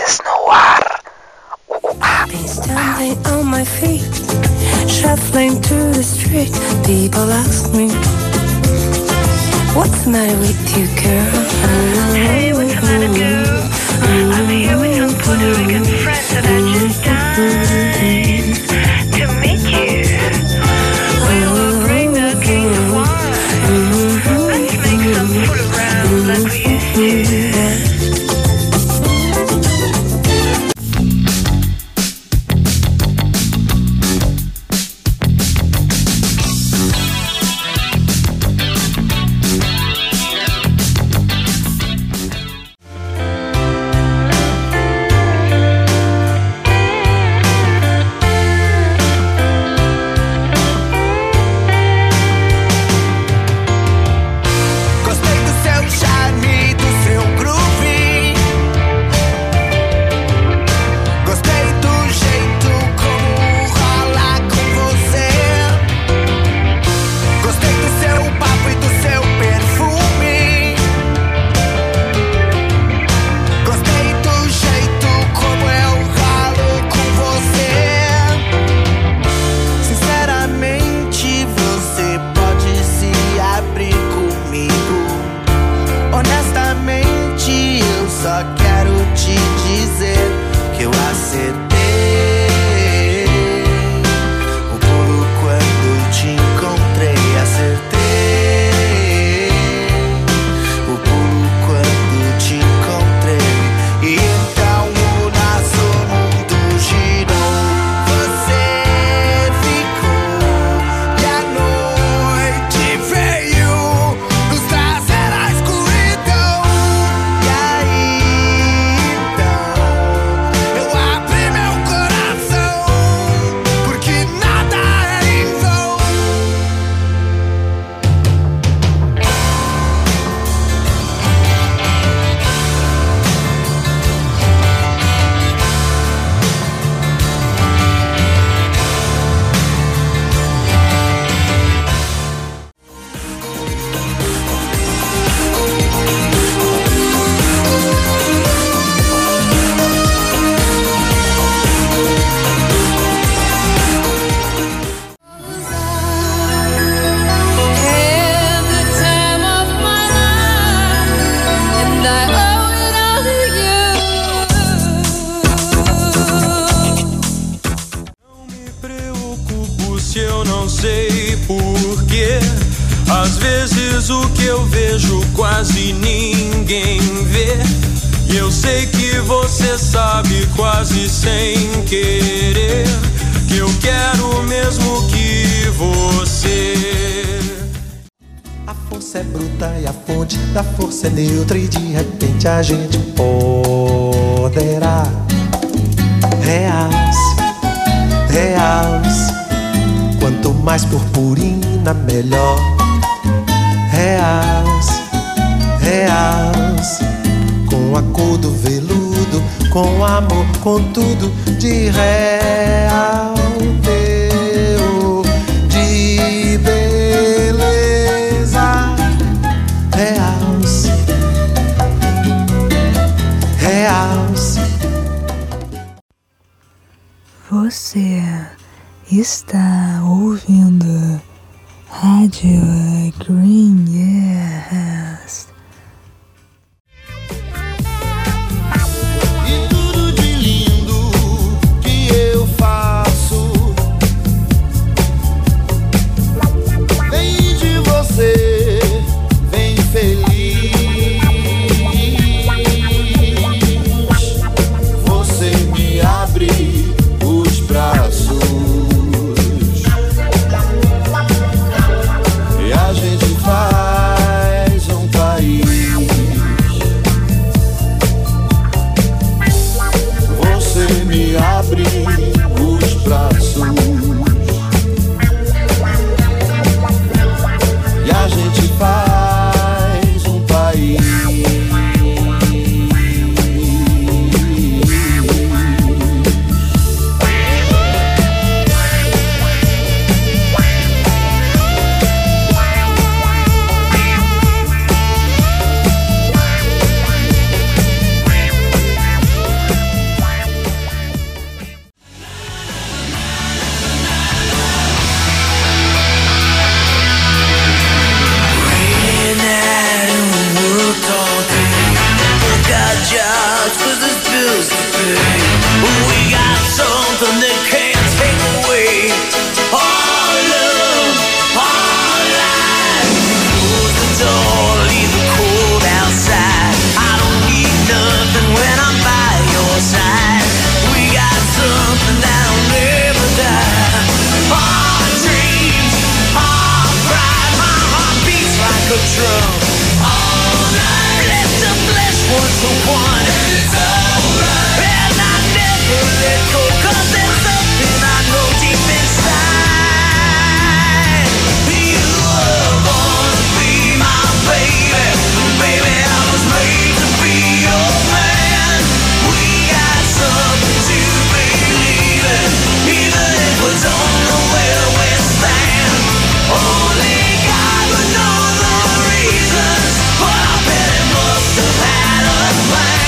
Vozes no ar. Standing on my feet, shuffling through the street. People ask me, what's the matter with you, girl? Hey, what's the matter, girl? I'm here with some Puerto Rican friends and I just died to meet you. We will bring the king of wine. Let's make some fool around like we used to. Só quero te dizer que eu acertei o pulo quando te encontrei. Acertei o pulo quando te encontrei. E então o nosso mundo girou. Você ficou e a noite veio nos trazer a escuridão. E aí eu não sei porquê. Às vezes o que eu vejo quase ninguém vê. E eu sei que você sabe quase sem querer que eu quero mesmo que você. A força é bruta e a fonte da força é neutra. E de repente a gente poderá realce. Quanto mais purpurina, melhor. Realce, com a cor do veludo, com amor, com tudo de real, teor de beleza. Realce. Você está ouvindo Rádio Green Yes. E tudo de lindo que eu faço vem de você, vem feliz. Você me abre os braços e a gente faz um país. the one. It's alright. And I never let go, 'cause there's something I know deep inside. You were born to be my baby. Baby, I was made to be your man. We got something to believe in, even if we don't know where we stand. Only God would know the reasons, but I bet it must have had a plan.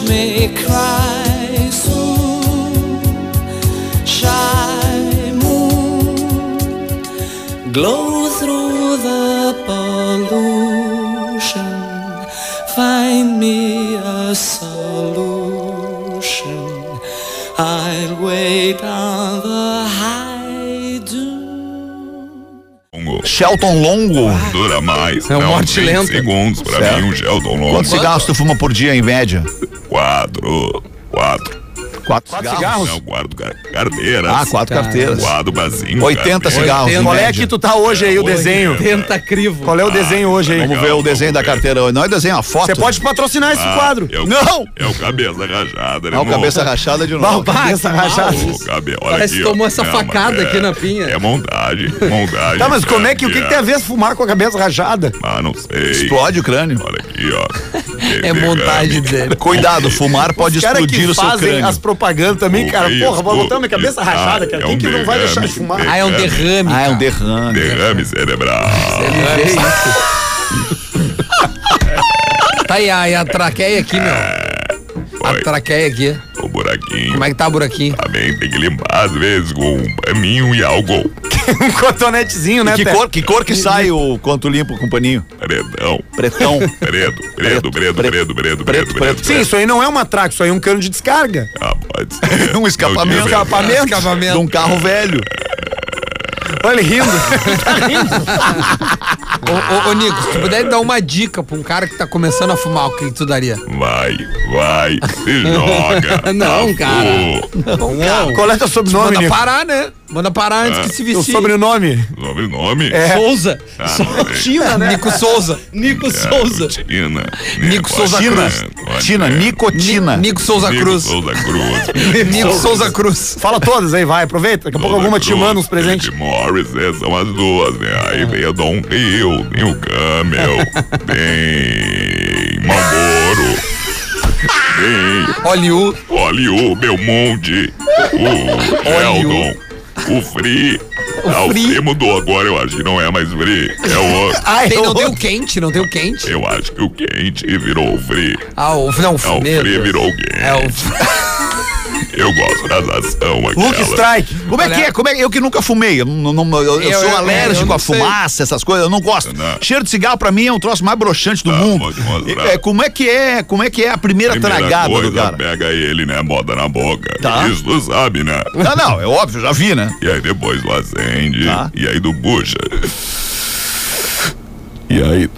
me cry soon. Shy moon, glow through the pollution. Find me a solution. I'll wait on the high dune. Shelton Longo. Dura mais. É um não, morte 20 lenta. segundos pra Certo. mim, um Shelton Longo. Quantos cigarros tu fuma por dia, em média? 4. 4 cigarros? Não, guardo carteiras. Ah, 4 carteiras. Guardo basinho. 80 cigarros. 80. em Qual é média. que tu tá hoje aí, o desenho? Tenta crivo. Qual é o desenho hoje aí? Vamos ver o desenho da carteira hoje. Não é desenho, é uma foto. Você pode patrocinar esse quadro. Não! É o cabeça rachada, né? É o cabeça rachada de novo. Cabeça rachada. Olha Parece aqui, que tomou ó. essa Não, facada mas aqui na pinha. É montagem. Tá, mas como é que, o que tem a ver fumar com a cabeça rachada? Ah, não sei. Explode o crânio. Olha aqui, ó. É montagem dele. Cuidado, fumar pode Os caras explodir que o seu fazem crânio. as propagandas também, cara. Isso, Porra, vou botar minha isso. cabeça rachada, cara. É Quem um que não vai deixar de derrame, fumar? Ah, é um derrame. Ah, é um cara. derrame. Derrame cerebral. Tá aí, a traqueia aqui, meu. A Foi. traqueia aqui. O buraquinho. Como é que tá o buraquinho? Também tem que limpar às vezes com um paninho e álcool. Um cotonetezinho, né, Que Té? cor que sai quando tu limpa com paninho? Pretão. Pretão. Preto. Sim, isso aí não é uma traca, isso aí é um cano de descarga. Ah, pode ser. Um escapamento. Escapamento. De um carro velho. Olha ele rindo. Ô, Nico, se tu puder dar uma dica pra um cara que tá começando a fumar, o que tu daria? Vai, se joga. Não, cara. Não. Qual é teu sobrenome, Manda Nico? parar, né? Manda parar antes que se Teu vestir. sobrenome? Sobrenome? Souza. Tina, né? Nico Souza. Nico Souza. Tina. Nico Souza Cruz. Tina, nicotina. Nico Souza Cruz. Souza Cruz. Nico Souza Cruz. Fala todas aí, vai, aproveita. Daqui a pouco alguma te manda uns presentes. Felipe Morris, são as duas, né? Aí vem a Dom Rio, tem o Camel, tem Marlboro, tem Hollywood, Belmonte, o Sheldon, o Free. O Free mudou agora, eu acho que não é mais Free, é o outro. Não tem o quente, não tem o quente. Eu acho que o quente virou o Free. Ah, o É o Free virou o quente. É o Eu gosto das ação aqui. Luke Strike. Como é que é? Eu que nunca fumei. Eu sou alérgico não à sei. fumaça, essas coisas. Eu não gosto. Não. Cheiro de cigarro pra mim é um troço mais broxante do mundo. Vou te mostrar. Como é que é a primeira tragada coisa, do cara? pega ele, né? Bota na boca. Tá. Isso tu sabe, né? Não, é óbvio, já vi, né? E aí depois tu acende. Tá. E aí tu puxa. E aí.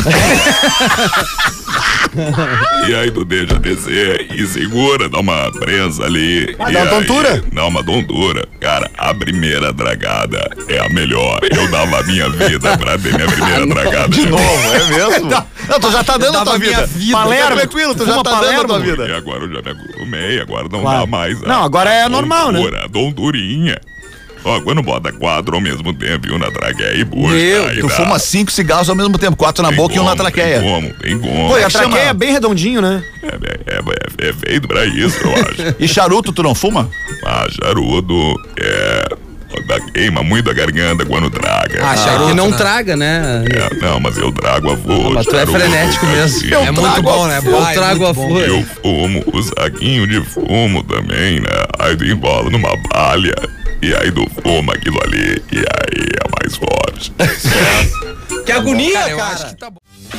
E aí tu deixa descer e segura, dá uma prensa ali. Ah, e dá uma aí, tontura? Dá uma tontura. Cara, a primeira dragada é a melhor. Eu dava a minha vida pra ter minha primeira dragada. De novo, é mesmo? Não, tu já tá dando a tua vida. Palermo. Tá tranquilo, tu já Fuma tá dando a tua Palermo. vida. E agora eu já me acostumei, agora não Claro. dá mais. Não, agora é normal, né? A tonturinha. Ó, quando bota 4 ao mesmo tempo e um na traqueia e puxa. aí Tu dá. fuma 5 cigarros ao mesmo tempo, 4 na Tem boca e um na como, traqueia. Tem como. Pô, e a chama? traqueia é bem redondinho, né? É feito pra isso, eu acho. E charuto, tu não fuma? Ah, charuto queima muito a garganta quando traga. Ah, charuto não traga, né? Não, mas eu trago a flor. Mas tu é frenético mesmo. É muito bom, né? Eu trago a flor. Eu fumo o saquinho de fumo também, né? Aí tu enrola numa palha e aí tu fuma aquilo ali e aí é mais forte. Que agonia, cara. Eu acho que tá bom.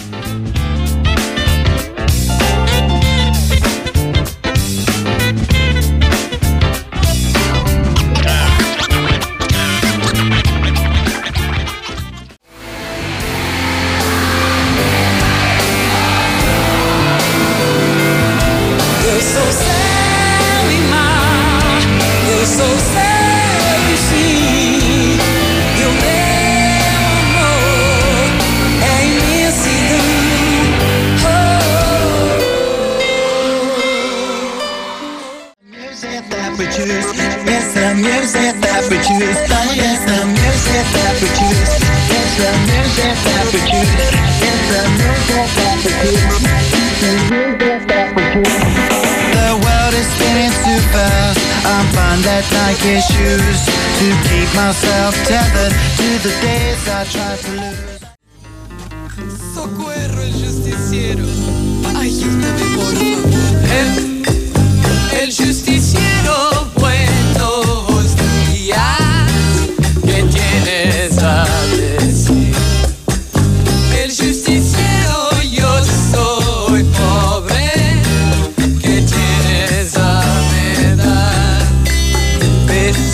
Eu sou céu e mar, eu sou céu e fim. E o meu amor é imensidão. Music that we choose, it's the music that we choose. It's the music that we choose. It's the music that we choose. It's the music that we choose. The music that we choose. The world is spinning too fast. I'm finding that Nike shoes to keep myself tethered to the days I tried to lose. Socorro, justiciero. Ayúdame, por favor.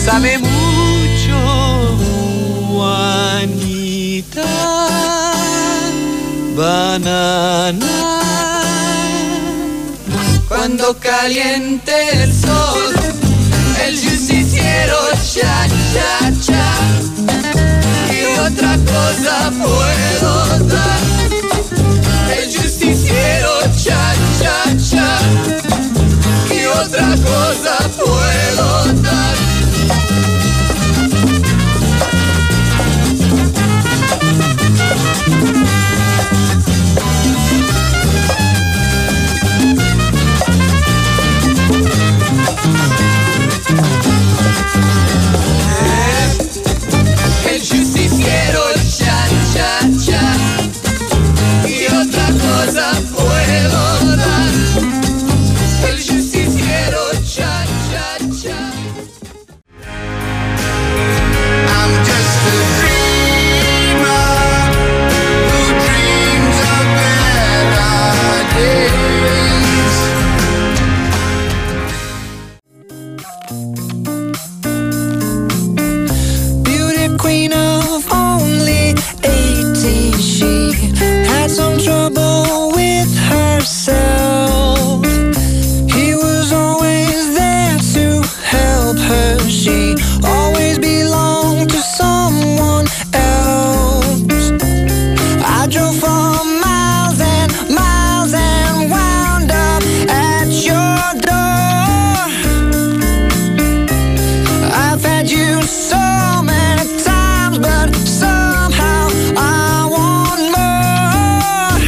Sabe mucho, Juanita. Banana. Cuando caliente el sol, el justiciero cha cha cha. ¿Qué otra cosa puedo dar? El justiciero cha cha cha. ¿Qué otra cosa puedo dar? El justiciero cha cha cha. ¿Qué otra cosa puedo dar? El justiciero cha cha cha. I'm just a dreamer who dreams of better days. Beauty queen of only 18, she had some trouble with herself. He was always there to help her. She always belonged to someone else. I drove for miles and wound up at your door. I've had you so many times, but somehow I want more.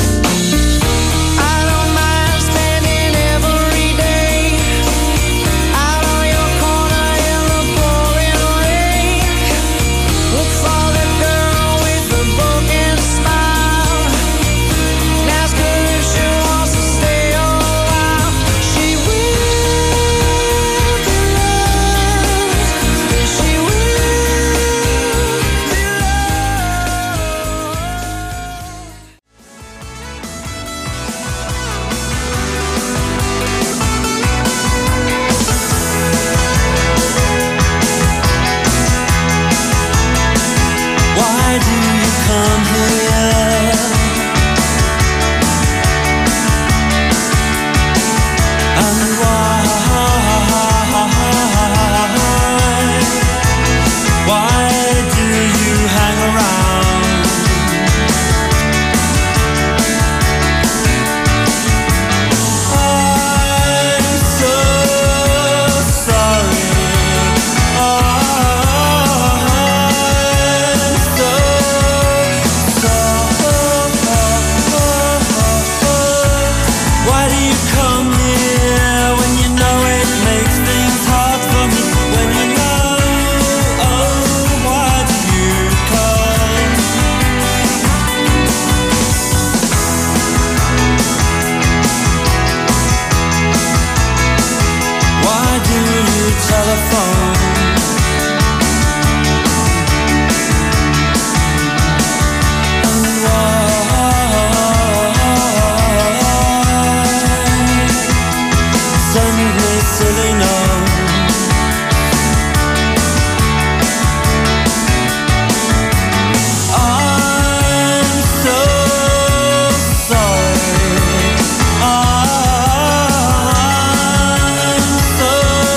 I don't mind spending every day out on your corner in the pouring rain. Look for the girl with the broken smile and ask her if she wants to stay a while. She will be loved, and she will be loved. Why do you come here? And why do you hang around? I'm so sorry. Why do you come here when you know it makes things hard for me? When you know, oh, why do you come? Why do you telephone? And send me silly notes. I'm so sorry. I'm so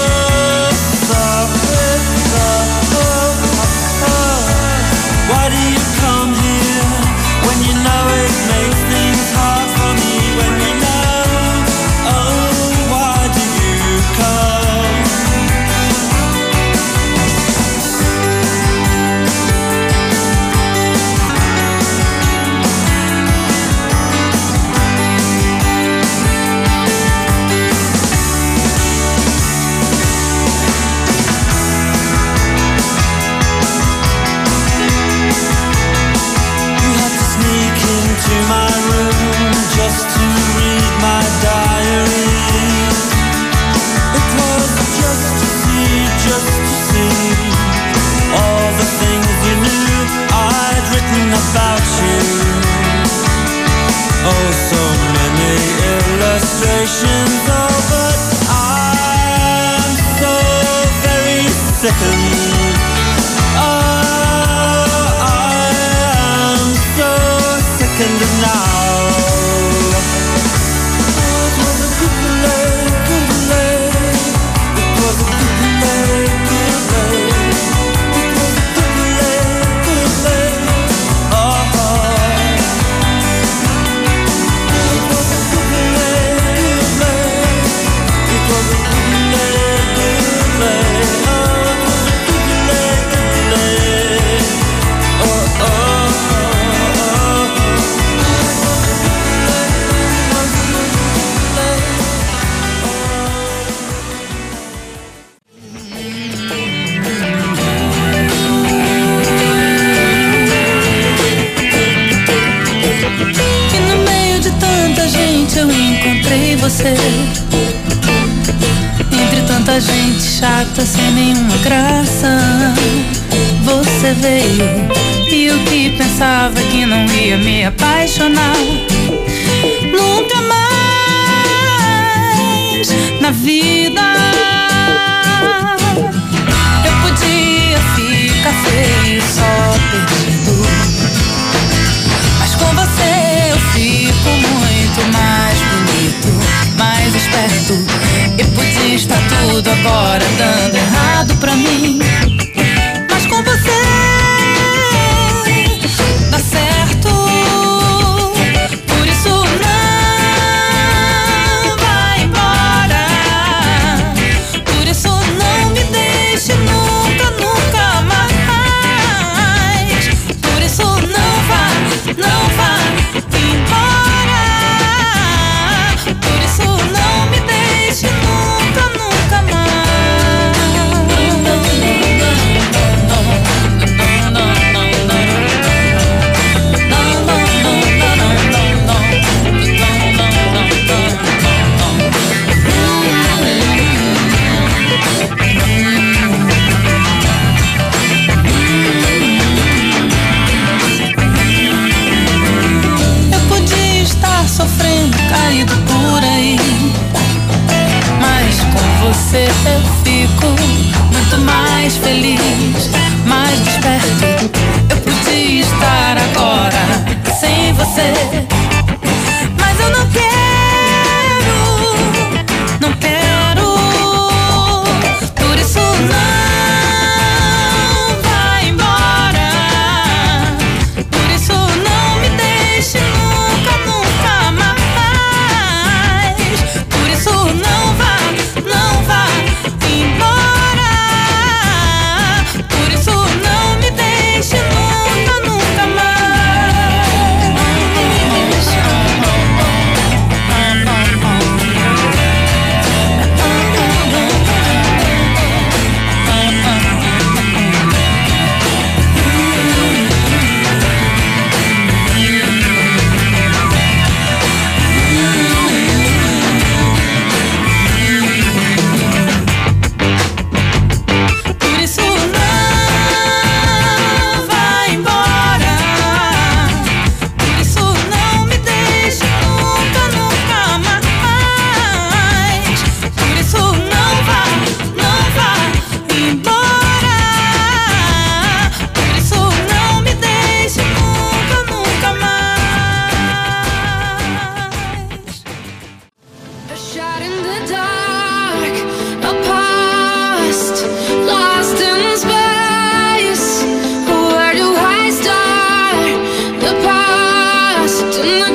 sorry. Why do you come here when you know it makes things hard for me? When you know, oh, why do you come? You had to sneak into my room just to read my diary. It was just to see all the things you knew I'd written about you. Oh, so many illustrations, oh, but I'm so very sick Entre tanta gente chata sem nenhuma graça, você veio. E o que pensava que não ia me apaixonar, nunca mais na vida. Eu podia ficar feio, só perdido, mas com você eu fico muito mais bonito, mais esperto. E podia estar tudo agora dando errado pra mim, mas com você dá certo. Por isso não vai embora, por isso não me deixe nunca, nunca mais. Por isso não vá embora, por isso não me deixe nunca, nunca mais. Eu podia estar sofrendo, caído por aí, mas com você eu fico muito mais feliz, mais desperto. Eu podia estar agora sem você, mas eu não quero, não quero. Por isso não vai embora, por isso não me deixe nunca, nunca mais. Por isso não vá embora, por isso não me deixe nunca, nunca mais. Por isso não vai embora, por isso não me deixe nunca, nunca mais. Por isso não vá embora, por isso não me deixe nunca, nunca mais. A shot in the dark, a past lost in space. Where do I start? The past and the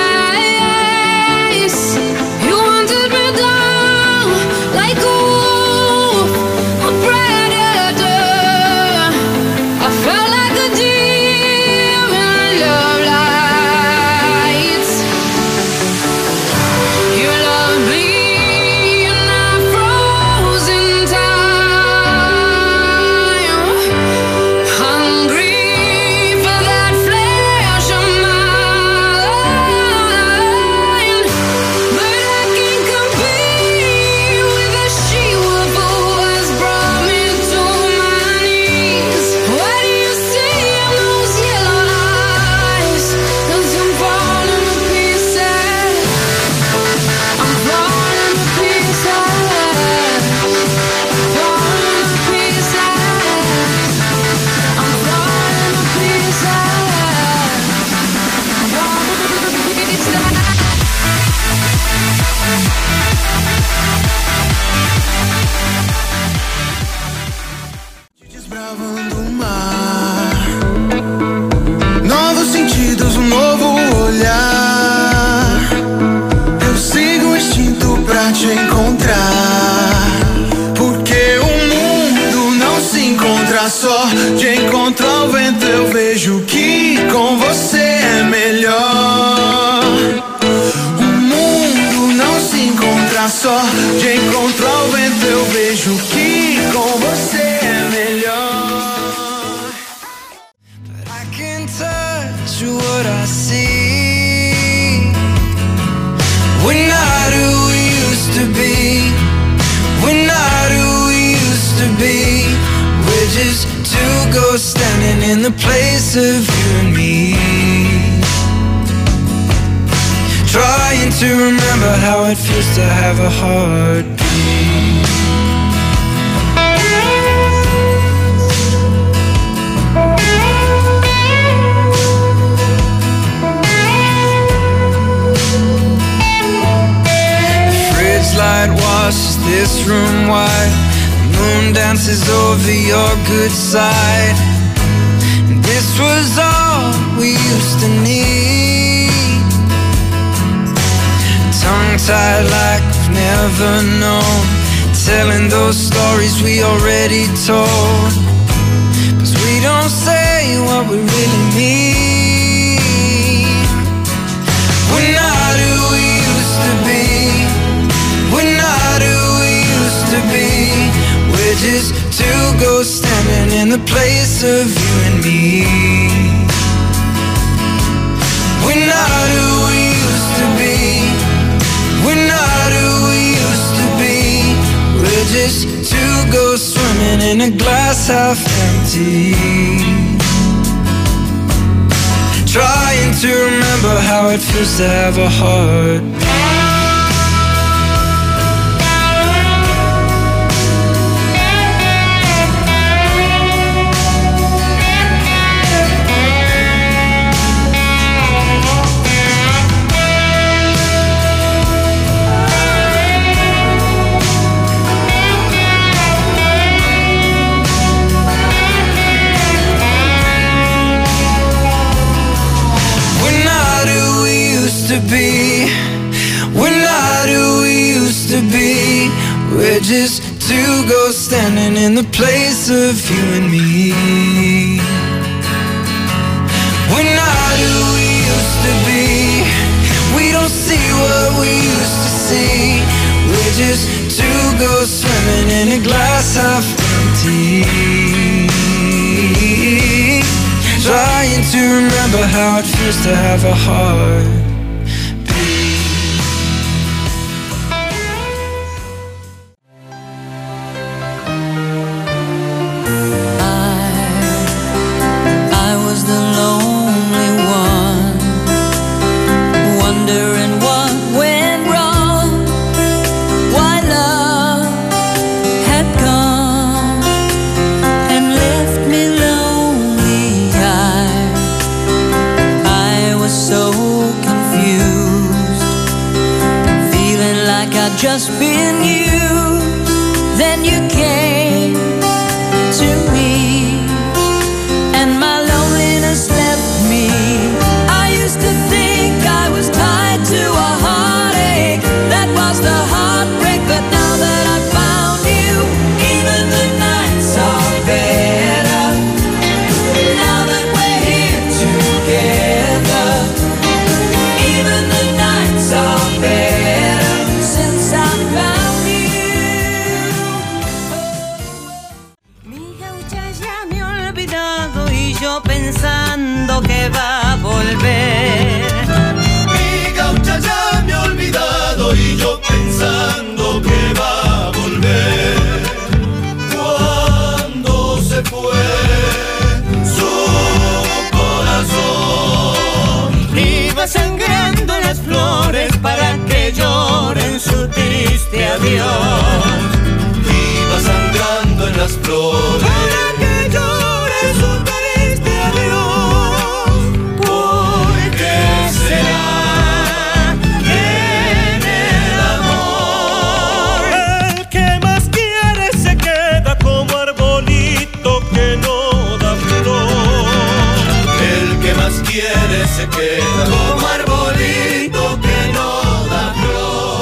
chase. You hunted me down like a wolf, a predator. I felt like a deer in love lights. You love me and I froze in time, hungry for that flesh of mine. But I can't compete with the she-wolf who has brought me to my knees. What do you see in those yellow eyes? 'Cause I'm falling to pieces. I'm falling to pieces. Falling to pieces. I'm falling to pieces. Falling to Desbravando o mar, novos sentidos, um novo olhar. Eu sigo o instinto pra te encontrar, porque o mundo não se encontra só. De encontro ao vento eu vejo que com você é melhor. O mundo não se encontra só. De encontro ao vento eu vejo que com você é melhor. I can touch what I see. We're not who we of you and me. Trying to remember how it feels to have a heartbeat. Light washes this room white. The moon dances over your good side. And this was all we used to need. Tongue-tied like we've never known, telling those stories we already told. 'Cause we don't say what we really mean. We're not who we used to be. We're not who we used to be. We're just two ghosts standing in the place of you and me. We're not who we used to be. We're not who we used to be. We're just two ghosts swimming in a glass half empty. Trying to remember how it feels to have a heart. We're not who we used to be. We're just two ghosts standing in the place of you and me. We're not who we used to be. We don't see what we used to see. We're just two ghosts swimming in a glass half empty. Trying to remember how it feels to have a heart. Just been used, then you came to me, and my loneliness left me. I used to think I was tied to a heartache, that was the heartbreak, but now that I found you, even the nights are better. Now that we're here together, even the nights are better. Since I found you. Mi gaucha ya me ha olvidado y yo pensando que va a volver. Mi gaucha ya me ha olvidado y yo pensando que va a volver. Cuando se fue su corazón, iba sangrando las flores para que lloren su triste adiós. Iba sangrando en las flores para que lloren su triste adiós. ¿Por qué será que en el amor el que más quiere se queda como arbolito que no da flor? El que más quiere se queda como arbolito que no da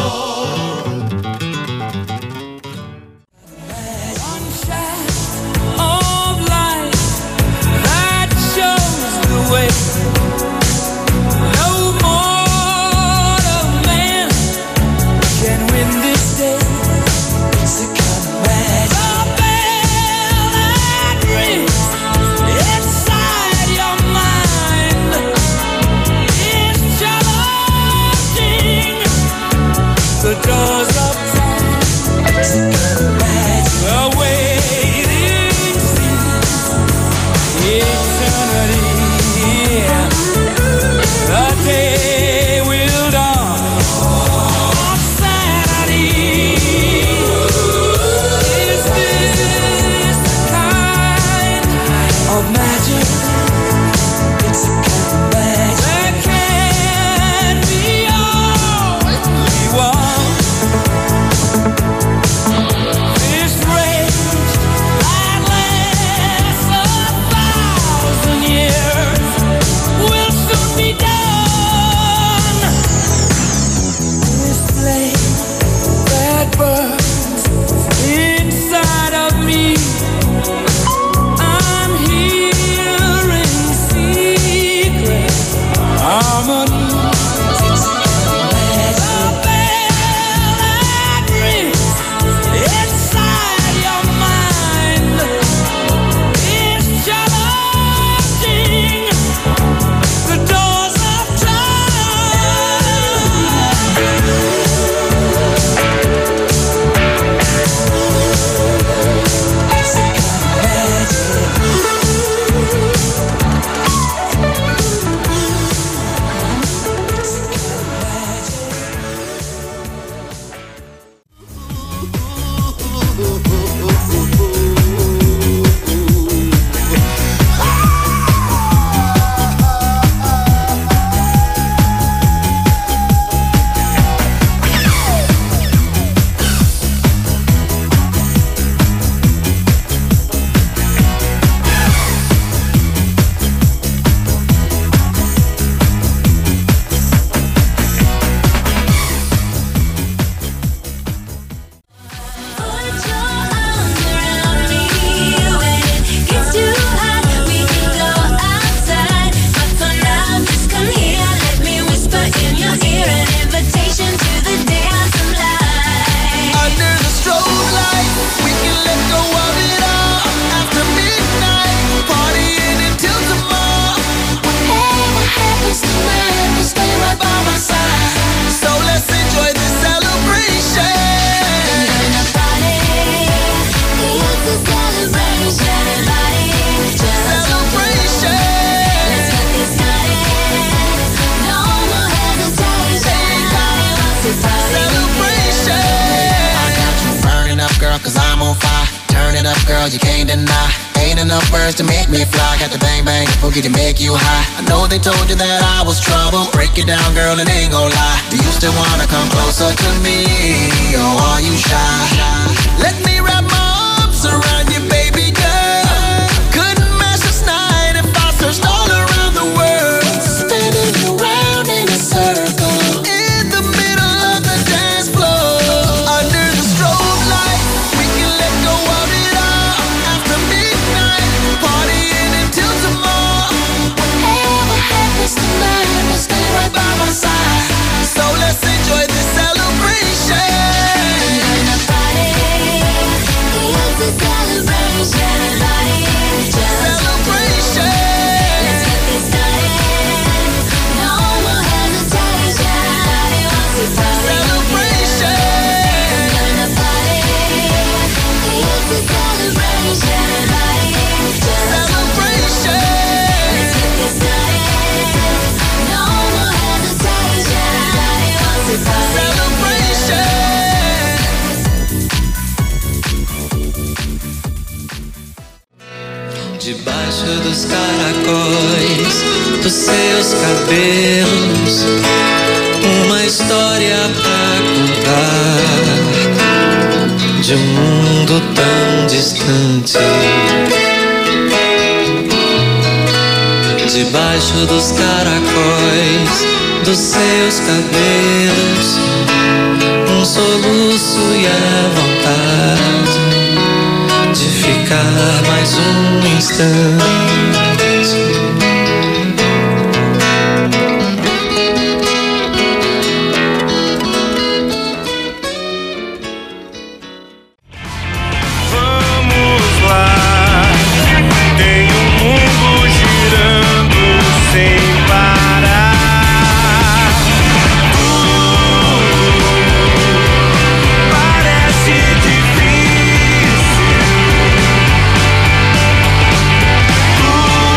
flor. girl, you can't deny. Ain't enough words to make me fly. Got the bang bang boogie to make you high. I know they told you that I was trouble. Break it down, girl, and ain't gon' lie. Do you still wanna come closer to me, or are you shy? Let me wrap my arms around you, baby girl. Couldn't match this night if I searched all around the world. Spinning around in a circle in the middle of the dance floor. Under the strobe light, we can let go of it all. After midnight, partying until tomorrow. Whatever happens tonight, will stay right by my side. So let's enjoy this celebration. We're gonna party. It's a celebration. Celebration. Let's get this started. No more hesitation. Celebration. We're gonna party. It's a celebration. Celebration. Let's get this started. No more hesitation. Celebration. Debaixo dos caracóis dos seus cabelos, uma história pra contar de um mundo tão distante. Debaixo dos caracóis dos seus cabelos, um soluço e a vontade de ficar mais um instante. Vamos lá, tem um mundo girando sem parar. Parece difícil.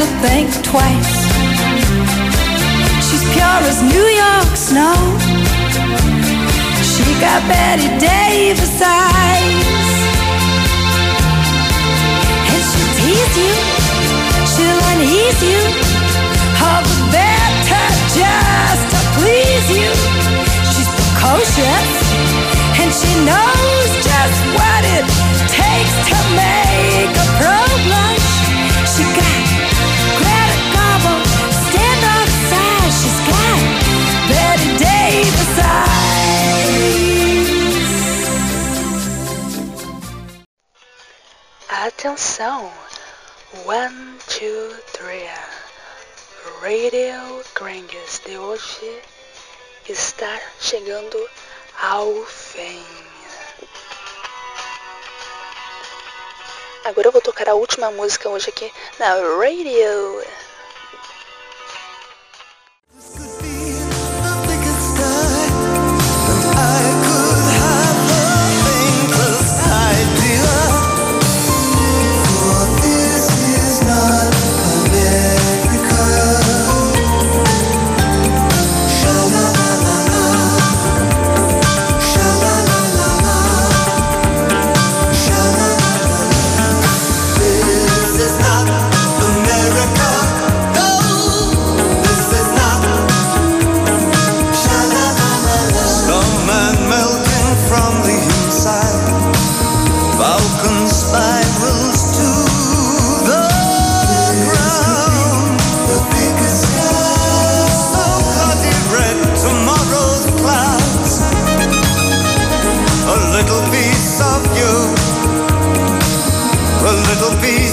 think twice. She's pure as New York snow. She got Betty Davis eyes. And she'll tease you, she'll unease you, all the better just to please you. She's precocious, and she knows just what it takes to make a pro blush. She got Greta Garbo, stand-up size. She's got Betty Davis eyes. Atenção, 1, 2, 3. Radio Gringos de hoje está chegando ao fim. Agora eu vou tocar a última música hoje aqui na radio. A little piece